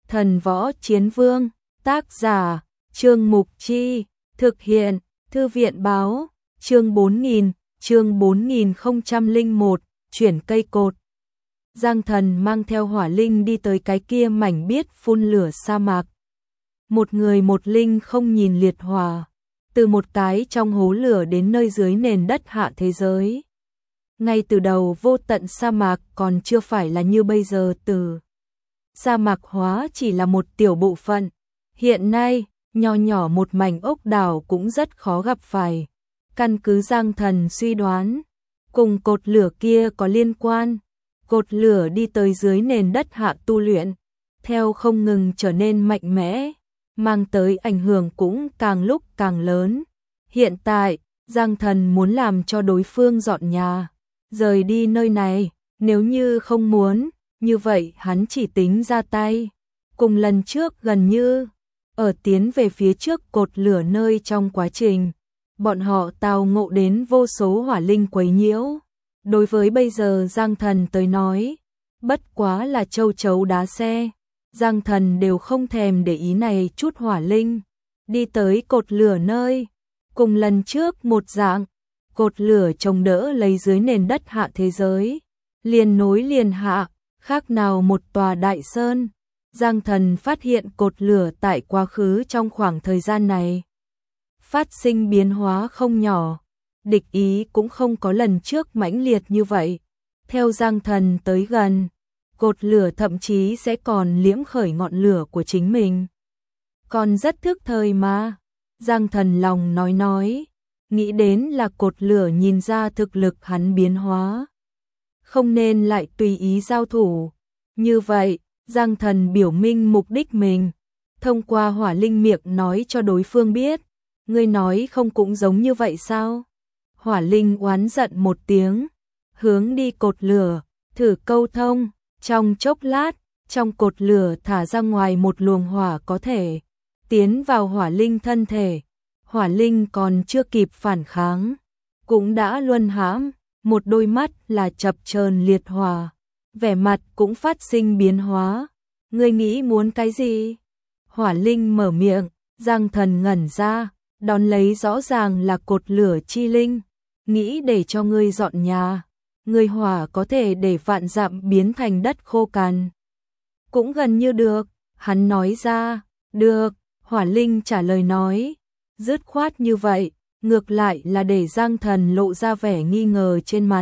Thần Võ Chiến Vương, tác giả, Trương Mục Chi, thực hiện, Thư viện báo, chương 4001, chuyển cây cột. Giang Thần mang theo Hỏa Linh đi tới cái kia mảnh biết phun lửa sa mạc. Một người một linh không nhìn liệt hỏa, từ một cái trong hố lửa đến nơi dưới nền đất hạ thế giới. Ngay từ đầu vô tận sa mạc còn chưa phải là như bây giờ, từ sa mạc hóa chỉ là một tiểu bộ phận. Hiện nay, nho nhỏ một mảnh ốc đảo cũng rất khó gặp phải. Căn cứ Giang Thần suy đoán, cùng cột lửa kia có liên quan. Cột lửa đi tới dưới nền đất hạ tu luyện, theo không ngừng trở nên mạnh mẽ, mang tới ảnh hưởng cũng càng lúc càng lớn. Hiện tại, Giang Thần muốn làm cho đối phương dọn nhà, rời đi nơi này, nếu như không muốn, như vậy hắn chỉ tính ra tay. Cùng lần trước gần như, ở tiến về phía trước cột lửa nơi trong quá trình, bọn họ tao ngộ đến vô số hỏa linh quấy nhiễu. Đối với bây giờ Giang Thần tới nói, bất quá là châu chấu đá xe, Giang Thần đều không thèm để ý này chút hỏa linh. Đi tới cột lửa nơi, cùng lần trước một dạng, cột lửa chống đỡ lấy dưới nền đất hạ thế giới, liền nối liền hạ, khác nào một tòa đại sơn. Giang Thần phát hiện cột lửa tại quá khứ trong khoảng thời gian này phát sinh biến hóa không nhỏ, địch ý cũng không có lần trước mãnh liệt như vậy. Theo Giang Thần tới gần, cột lửa thậm chí sẽ còn liễm khởi ngọn lửa của chính mình. Còn rất thức thời mà, Giang Thần lòng nói, nghĩ đến là cột lửa nhìn ra thực lực hắn biến hóa, không nên lại tùy ý giao thủ. Như vậy, Giang Thần biểu minh mục đích mình, thông qua hỏa linh miệng nói cho đối phương biết. Ngươi nói không cũng giống như vậy sao? Hỏa linh oán giận một tiếng, hướng đi cột lửa, thử câu thông. Trong chốc lát, trong cột lửa thả ra ngoài một luồng hỏa có thể tiến vào hỏa linh thân thể. Hỏa linh còn chưa kịp phản kháng, cũng đã luân hãm, một đôi mắt là chập chờn liệt hỏa, vẻ mặt cũng phát sinh biến hóa. Ngươi nghĩ muốn cái gì? Hỏa linh mở miệng, Giang Thần ngẩn ra, đón lấy rõ ràng là cột lửa chi linh, nghĩ để cho ngươi dọn nhà. Ngươi hỏa có thể để vạn dặm biến thành đất khô cằn. Cũng gần như được, hắn nói ra. Được, hỏa linh trả lời nói, dứt khoát như vậy, ngược lại là để Giang Thần lộ ra vẻ nghi ngờ trên mặt.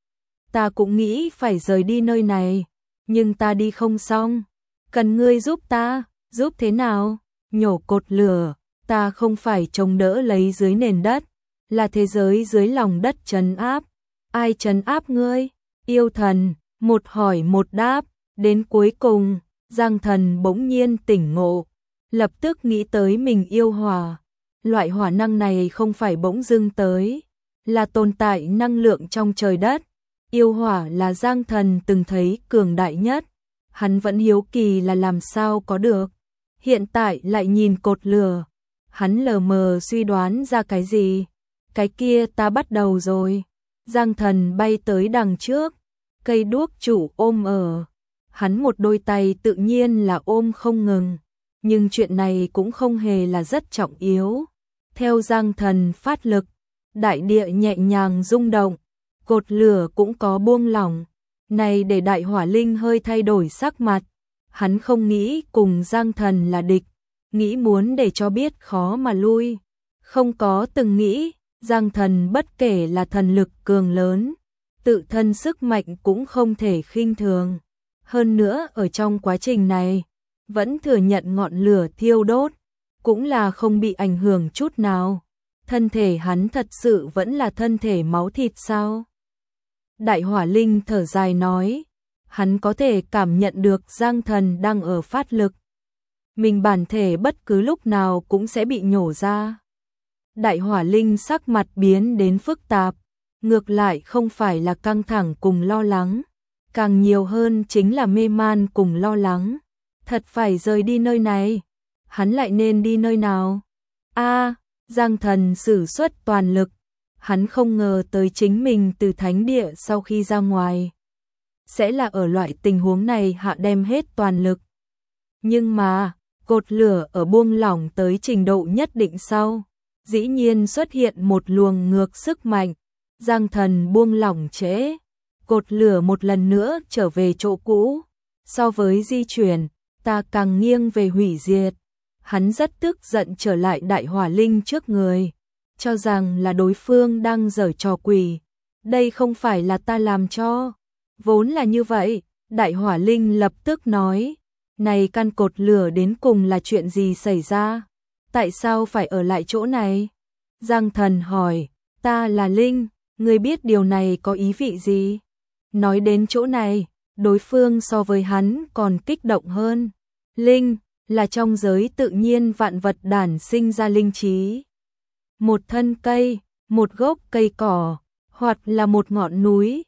Ta cũng nghĩ phải rời đi nơi này, nhưng ta đi không xong, cần ngươi giúp ta. Giúp thế nào? Nhổ cột lửa, ta không phải chống đỡ lấy dưới nền đất, là thế giới dưới lòng đất trấn áp. Ai trấn áp ngươi? Yêu thần, một hỏi một đáp, đến cuối cùng, Giang Thần bỗng nhiên tỉnh ngộ, lập tức nghĩ tới mình yêu hỏa. Loại hỏa năng này không phải bỗng dưng tới, là tồn tại năng lượng trong trời đất. Yêu hỏa là Giang Thần từng thấy cường đại nhất, hắn vẫn hiếu kỳ là làm sao có được. Hiện tại lại nhìn cột lửa, hắn lờ mờ suy đoán ra cái gì. Cái kia ta bắt đầu rồi. Giang Thần bay tới đằng trước, cây đuốc chủ ôm ở. Hắn một đôi tay tự nhiên là ôm không ngừng, nhưng chuyện này cũng không hề là rất trọng yếu. Theo Giang Thần phát lực, đại địa nhẹ nhàng rung động, cột lửa cũng có buông lỏng. Này để đại hỏa linh hơi thay đổi sắc mặt. Hắn không nghĩ cùng Giang Thần là địch, nghĩ muốn để cho biết khó mà lui. Không có từng nghĩ, Giang Thần bất kể là thần lực cường lớn, tự thân sức mạnh cũng không thể khinh thường. Hơn nữa ở trong quá trình này, vẫn thừa nhận ngọn lửa thiêu đốt, cũng là không bị ảnh hưởng chút nào. Thân thể hắn thật sự vẫn là thân thể máu thịt sao? Đại hỏa linh thở dài nói, hắn có thể cảm nhận được Giang Thần đang ở phát lực. Mình bản thể bất cứ lúc nào cũng sẽ bị nhổ ra. Đại hỏa linh sắc mặt biến đến phức tạp, ngược lại không phải là căng thẳng cùng lo lắng, càng nhiều hơn chính là mê man cùng lo lắng. Thật phải rời đi nơi này, hắn lại nên đi nơi nào? Giang Thần sử xuất toàn lực, hắn không ngờ tới chính mình từ thánh địa sau khi ra ngoài sẽ là ở loại tình huống này hạ đem hết toàn lực. Nhưng mà, cột lửa ở buông lỏng tới trình độ nhất định sau, dĩ nhiên xuất hiện một luồng ngược sức mạnh. Giang Thần buông lỏng trễ, cột lửa một lần nữa trở về chỗ cũ. So với di chuyển, ta càng nghiêng về hủy diệt. Hắn rất tức giận trở lại Đại Hỏa Linh trước người, cho rằng là đối phương đang giở trò quỷ. Đây không phải là ta làm cho, vốn là như vậy. Đại Hỏa Linh lập tức nói, này căn cột lửa đến cùng là chuyện gì xảy ra? Tại sao phải ở lại chỗ này? Giang Thần hỏi, ta là Linh, ngươi biết điều này có ý vị gì? Nói đến chỗ này, đối phương so với hắn còn kích động hơn. Linh là trong giới tự nhiên vạn vật đản sinh ra linh trí. Một thân cây, một gốc cây cỏ, hoặc là một ngọn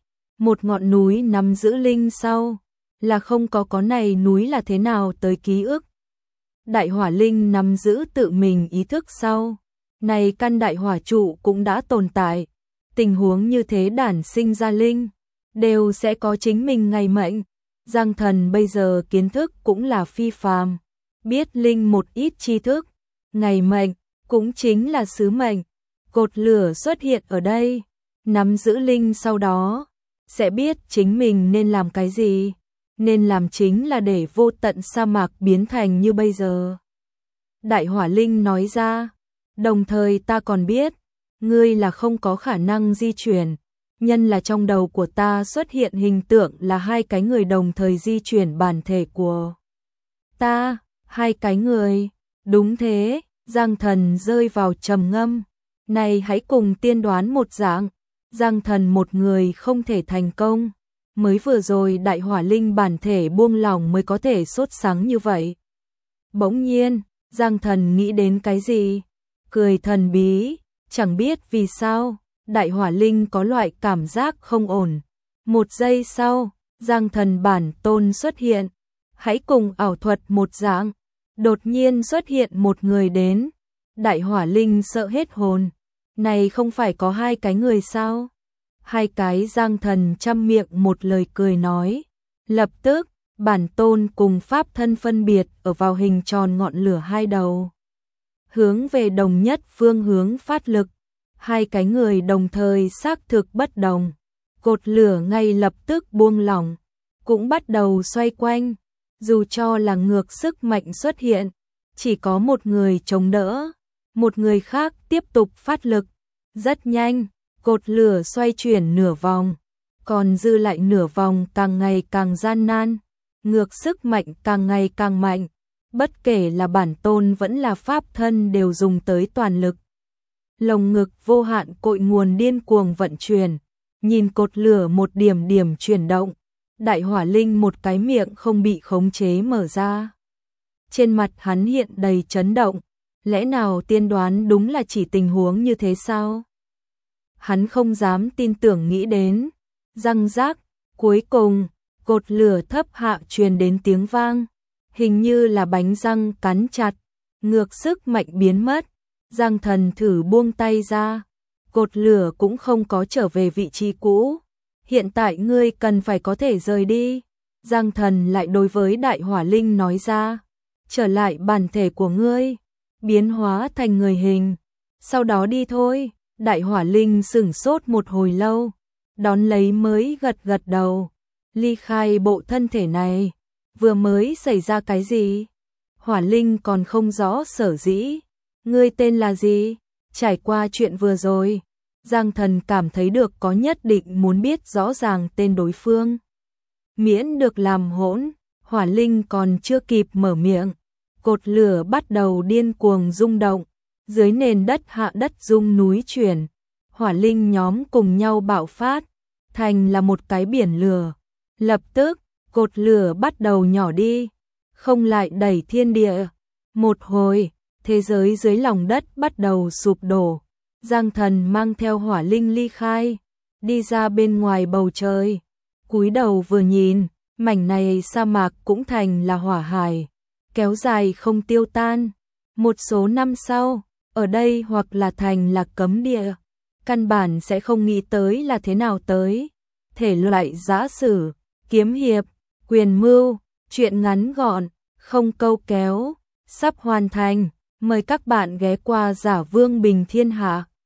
núi nắm giữ linh sau, là không có này núi là thế nào tới ký ức. Đại hỏa linh nắm giữ tự mình ý thức sau, này căn đại hỏa trụ cũng đã tồn tại. Tình huống như thế đản sinh ra linh, đều sẽ có chính mình ngày mệnh. Giang Thần bây giờ kiến thức cũng là phi phàm, biết linh một ít tri thức, ngày mệnh cũng chính là sứ mệnh. Cột lửa xuất hiện ở đây, nắm giữ linh sau đó sẽ biết chính mình nên làm cái gì, nên làm chính là để vô tận sa mạc biến thành như bây giờ. Đại hỏa linh nói ra, đồng thời ta còn biết, ngươi là không có khả năng di chuyển, nhân là trong đầu của ta xuất hiện hình tượng là hai cái người đồng thời di chuyển bản thể của ta. Hai cái người, đúng thế. Giang Thần rơi vào trầm ngâm. Này hãy cùng tiên đoán một dạng, Giang Thần một người không thể thành công. Mới vừa rồi đại hỏa linh bản thể buông lỏng mới có thể sốt sắng như vậy. Bỗng nhiên, Giang Thần nghĩ đến cái gì? Cười thần bí, chẳng biết vì sao, đại hỏa linh có loại cảm giác không ổn. Một giây sau, Giang Thần bản tôn xuất hiện. Hãy cùng ảo thuật một dạng. Đột nhiên xuất hiện một người đến. Đại hỏa linh sợ hết hồn. Này không phải có hai cái người sao? Hai cái. Giang Thần chăm miệng một lời cười nói. Lập tức, bản tôn cùng pháp thân phân biệt ở vào hình tròn ngọn lửa hai đầu. Hướng về đồng nhất phương hướng phát lực. Hai cái người đồng thời xác thực bất đồng. Cột lửa ngay lập tức buông lỏng, cũng bắt đầu xoay quanh. Dù cho là ngược sức mạnh xuất hiện, chỉ có một người chống đỡ, một người khác tiếp tục phát lực. Rất nhanh, cột lửa xoay chuyển nửa vòng, còn dư lại nửa vòng càng ngày càng gian nan, ngược sức mạnh càng ngày càng mạnh. Bất kể là bản tôn vẫn là pháp thân đều dùng tới toàn lực. Lồng ngực vô hạn cội nguồn điên cuồng vận chuyển, nhìn cột lửa một điểm điểm chuyển động. Đại hỏa linh một cái miệng không bị khống chế mở ra. Trên mặt hắn hiện đầy chấn động. Lẽ nào tiên đoán đúng là chỉ tình huống như thế sao? Hắn không dám tin tưởng nghĩ đến. Răng rác, cuối cùng, cột lửa thấp hạ truyền đến tiếng vang. Hình như là bánh răng cắn chặt. Ngược sức mạnh biến mất. Giang Thần thử buông tay ra. Cột lửa cũng không có trở về vị trí cũ. Hiện tại ngươi cần phải có thể rời đi. Giang Thần lại đối với đại hỏa linh nói ra. Trở lại bản thể của ngươi, biến hóa thành người hình. Sau đó đi thôi. Đại hỏa linh sửng sốt một hồi lâu, đón lấy mới gật gật đầu. Ly khai bộ thân thể này, vừa mới xảy ra cái gì? Hỏa linh còn không rõ sở dĩ. Ngươi tên là gì? Trải qua chuyện vừa rồi, Giang Thần cảm thấy được có nhất định muốn biết rõ ràng tên đối phương. Miễn được làm hỗn, hỏa linh còn chưa kịp mở miệng. Cột lửa bắt đầu điên cuồng rung động, dưới nền đất hạ đất rung núi chuyển. Hỏa linh nhóm cùng nhau bạo phát, thành là một cái biển lửa. Lập tức, cột lửa bắt đầu nhỏ đi, không lại đẩy thiên địa. Một hồi, thế giới dưới lòng đất bắt đầu sụp đổ. Giang Thần mang theo hỏa linh ly khai, đi ra bên ngoài bầu trời. Cúi đầu vừa nhìn, mảnh này sa mạc cũng thành là hỏa hải, kéo dài không tiêu tan. Một số năm sau, ở đây hoặc là thành là cấm địa, căn bản sẽ không nghĩ tới là thế nào tới. Thể loại giã sử, kiếm hiệp, quyền mưu, truyện ngắn gọn, không câu kéo, sắp hoàn thành, mời các bạn ghé qua Giả Vương Bình Thiên Hạ.